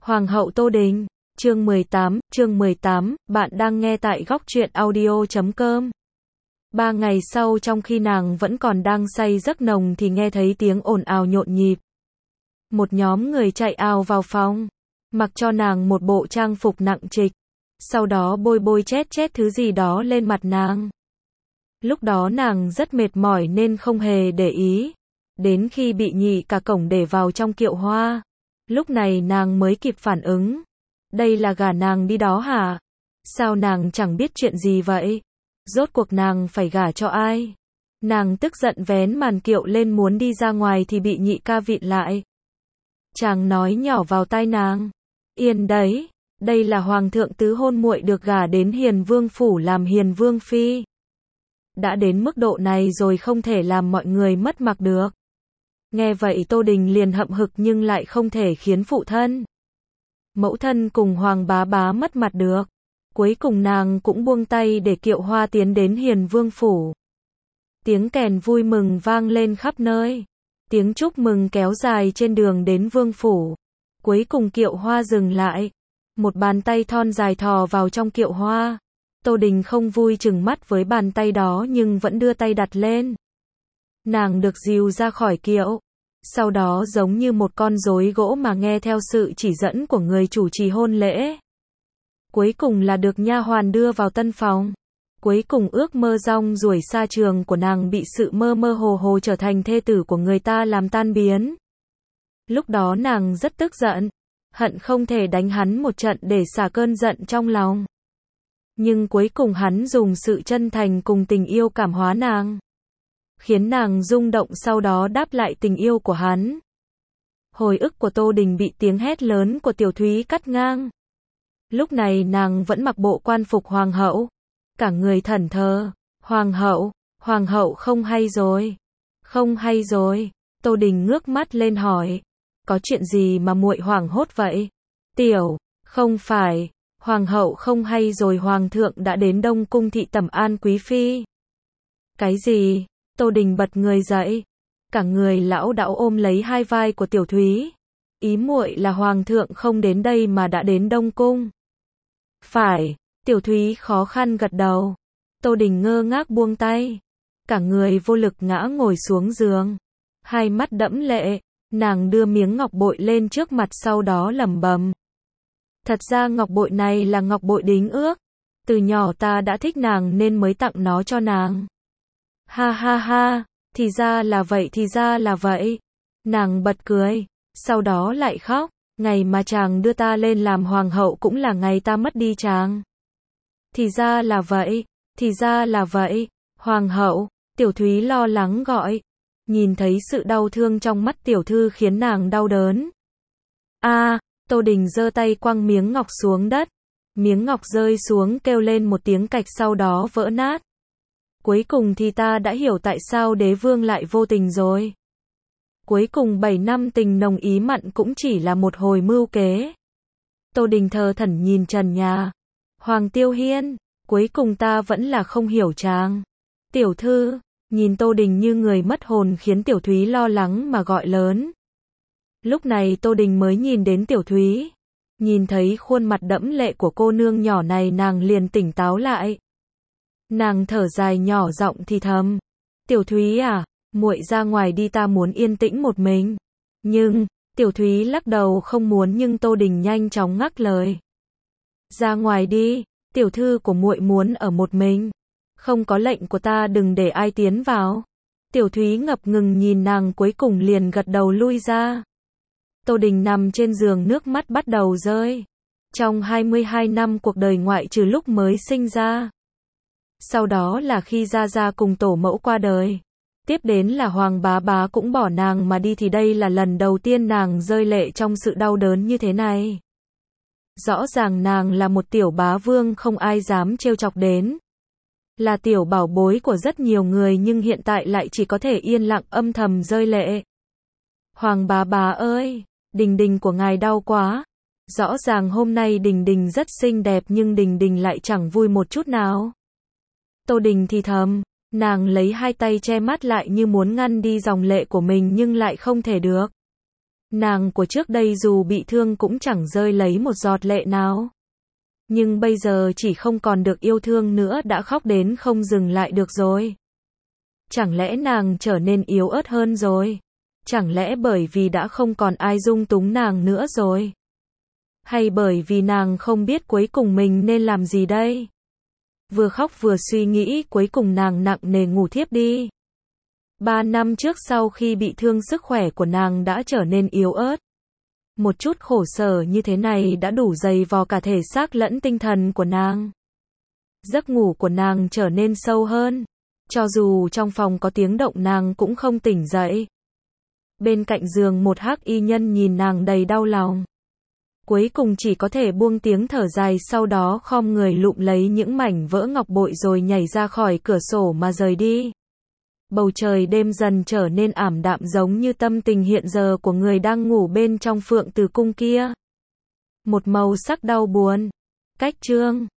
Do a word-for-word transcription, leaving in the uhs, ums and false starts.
Hoàng hậu Tô Đình, chương mười tám, chương mười tám, bạn đang nghe tại góc truyện audio chấm com. Ba ngày sau trong khi nàng vẫn còn đang say giấc nồng thì nghe thấy tiếng ồn ào nhộn nhịp. Một nhóm người chạy ào vào phòng, mặc cho nàng một bộ trang phục nặng trịch, sau đó bôi bôi chét chét thứ gì đó lên mặt nàng. Lúc đó nàng rất mệt mỏi nên không hề để ý, đến khi bị nhị cả cổng để vào trong kiệu hoa. Lúc này nàng mới kịp phản ứng. Đây là gả nàng đi đó hả? Sao nàng chẳng biết chuyện gì vậy? Rốt cuộc nàng phải gả cho ai? Nàng tức giận vén màn kiệu lên muốn đi ra ngoài thì bị nhị ca vịn lại. Chàng nói nhỏ vào tai nàng. Yên đấy, đây là hoàng thượng tứ hôn muội được gả đến Hiền Vương phủ làm Hiền Vương phi. Đã đến mức độ này rồi không thể làm mọi người mất mặt được. Nghe vậy Tô Đình liền hậm hực nhưng lại không thể khiến phụ thân, mẫu thân cùng Hoàng bá bá mất mặt được. Cuối cùng nàng cũng buông tay để kiệu hoa tiến đến Hiền Vương phủ. Tiếng kèn vui mừng vang lên khắp nơi. Tiếng chúc mừng kéo dài trên đường đến Vương phủ. Cuối cùng kiệu hoa dừng lại. Một bàn tay thon dài thò vào trong kiệu hoa. Tô Đình không vui chừng mắt với bàn tay đó nhưng vẫn đưa tay đặt lên. Nàng được dìu ra khỏi kiệu. Sau đó giống như một con rối gỗ mà nghe theo sự chỉ dẫn của người chủ trì hôn lễ. Cuối cùng là được nha hoàn đưa vào tân phòng. Cuối cùng ước mơ rong ruổi xa trường của nàng bị sự mơ mơ hồ hồ trở thành thê tử của người ta làm tan biến. Lúc đó nàng rất tức giận, hận không thể đánh hắn một trận để xả cơn giận trong lòng. Nhưng cuối cùng hắn dùng sự chân thành cùng tình yêu cảm hóa nàng, khiến nàng rung động sau đó đáp lại tình yêu của hắn. Hồi ức của Tô Đình bị tiếng hét lớn của Tiểu Thúy cắt ngang. Lúc này nàng vẫn mặc bộ quan phục hoàng hậu, cả người thẫn thờ. Hoàng hậu, hoàng hậu không hay rồi, không hay rồi. Tô Đình ngước mắt lên hỏi, có chuyện gì mà muội hoảng hốt vậy? Tiểu, không phải, hoàng hậu không hay rồi, hoàng thượng đã đến Đông cung thị tẩm an quý phi. Cái gì? Tô Đình bật người dậy, cả người lão đảo ôm lấy hai vai của Tiểu Thúy. Ý muội là hoàng thượng không đến đây mà đã đến Đông cung. Phải, Tiểu Thúy khó khăn gật đầu. Tô Đình ngơ ngác buông tay, cả người vô lực ngã ngồi xuống giường, hai mắt đẫm lệ. Nàng đưa miếng ngọc bội lên trước mặt sau đó lẩm bẩm. Thật ra ngọc bội này là ngọc bội đính ước. Từ nhỏ ta đã thích nàng nên mới tặng nó cho nàng. Ha ha ha, thì ra là vậy, thì ra là vậy. Nàng bật cười, sau đó lại khóc. Ngày mà chàng đưa ta lên làm hoàng hậu cũng là ngày ta mất đi chàng. Thì ra là vậy, thì ra là vậy. Hoàng hậu, Tiểu Thúy lo lắng gọi. Nhìn thấy sự đau thương trong mắt tiểu thư khiến nàng đau đớn. A, à, Tô Đình giơ tay quăng miếng ngọc xuống đất. Miếng ngọc rơi xuống kêu lên một tiếng cạch sau đó vỡ nát. Cuối cùng thì ta đã hiểu tại sao đế vương lại vô tình rồi. Cuối cùng bảy năm tình nồng ý mặn cũng chỉ là một hồi mưu kế. Tô Đình thờ thẫn nhìn trần nhà. Hoàng Tiêu Hiên, cuối cùng ta vẫn là không hiểu chàng. Tiểu thư, nhìn Tô Đình như người mất hồn khiến Tiểu Thúy lo lắng mà gọi lớn. Lúc này Tô Đình mới nhìn đến Tiểu Thúy. Nhìn thấy khuôn mặt đẫm lệ của cô nương nhỏ này nàng liền tỉnh táo lại. Nàng thở dài nhỏ giọng thì thầm. Tiểu Thúy à, muội ra ngoài đi, ta muốn yên tĩnh một mình. Nhưng, Tiểu Thúy lắc đầu không muốn nhưng Tô Đình nhanh chóng ngắt lời. Ra ngoài đi, tiểu thư của muội muốn ở một mình. Không có lệnh của ta đừng để ai tiến vào. Tiểu Thúy ngập ngừng nhìn nàng cuối cùng liền gật đầu lui ra. Tô Đình nằm trên giường nước mắt bắt đầu rơi. Trong hai mươi hai năm cuộc đời ngoại trừ lúc mới sinh ra. Sau đó là khi Gia Gia cùng tổ mẫu qua đời. Tiếp đến là Hoàng bá bá cũng bỏ nàng mà đi thì đây là lần đầu tiên nàng rơi lệ trong sự đau đớn như thế này. Rõ ràng nàng là một tiểu bá vương không ai dám trêu chọc đến. Là tiểu bảo bối của rất nhiều người nhưng hiện tại lại chỉ có thể yên lặng âm thầm rơi lệ. Hoàng bá bá ơi, Đình Đình của ngài đau quá. Rõ ràng hôm nay Đình Đình rất xinh đẹp nhưng Đình Đình lại chẳng vui một chút nào. Tô Đình thì thầm, nàng lấy hai tay che mắt lại như muốn ngăn đi dòng lệ của mình nhưng lại không thể được. Nàng của trước đây dù bị thương cũng chẳng rơi lấy một giọt lệ nào. Nhưng bây giờ chỉ không còn được yêu thương nữa, đã khóc đến không dừng lại được rồi. Chẳng lẽ nàng trở nên yếu ớt hơn rồi? Chẳng lẽ bởi vì đã không còn ai dung túng nàng nữa rồi? Hay bởi vì nàng không biết cuối cùng mình nên làm gì đây? Vừa khóc vừa suy nghĩ, cuối cùng nàng nặng nề ngủ thiếp đi. Ba năm trước sau khi bị thương, sức khỏe của nàng đã trở nên yếu ớt. Một chút khổ sở như thế này đã đủ dày vò cả thể xác lẫn tinh thần của nàng. Giấc ngủ của nàng trở nên sâu hơn. Cho dù trong phòng có tiếng động nàng cũng không tỉnh dậy. Bên cạnh giường một hắc y nhân nhìn nàng đầy đau lòng. Cuối cùng chỉ có thể buông tiếng thở dài, sau đó khom người lụm lấy những mảnh vỡ ngọc bội rồi nhảy ra khỏi cửa sổ mà rời đi. Bầu trời đêm dần trở nên ảm đạm, giống như tâm tình hiện giờ của người đang ngủ bên trong Phượng Từ Cung kia. Một màu sắc đau buồn. Cách chương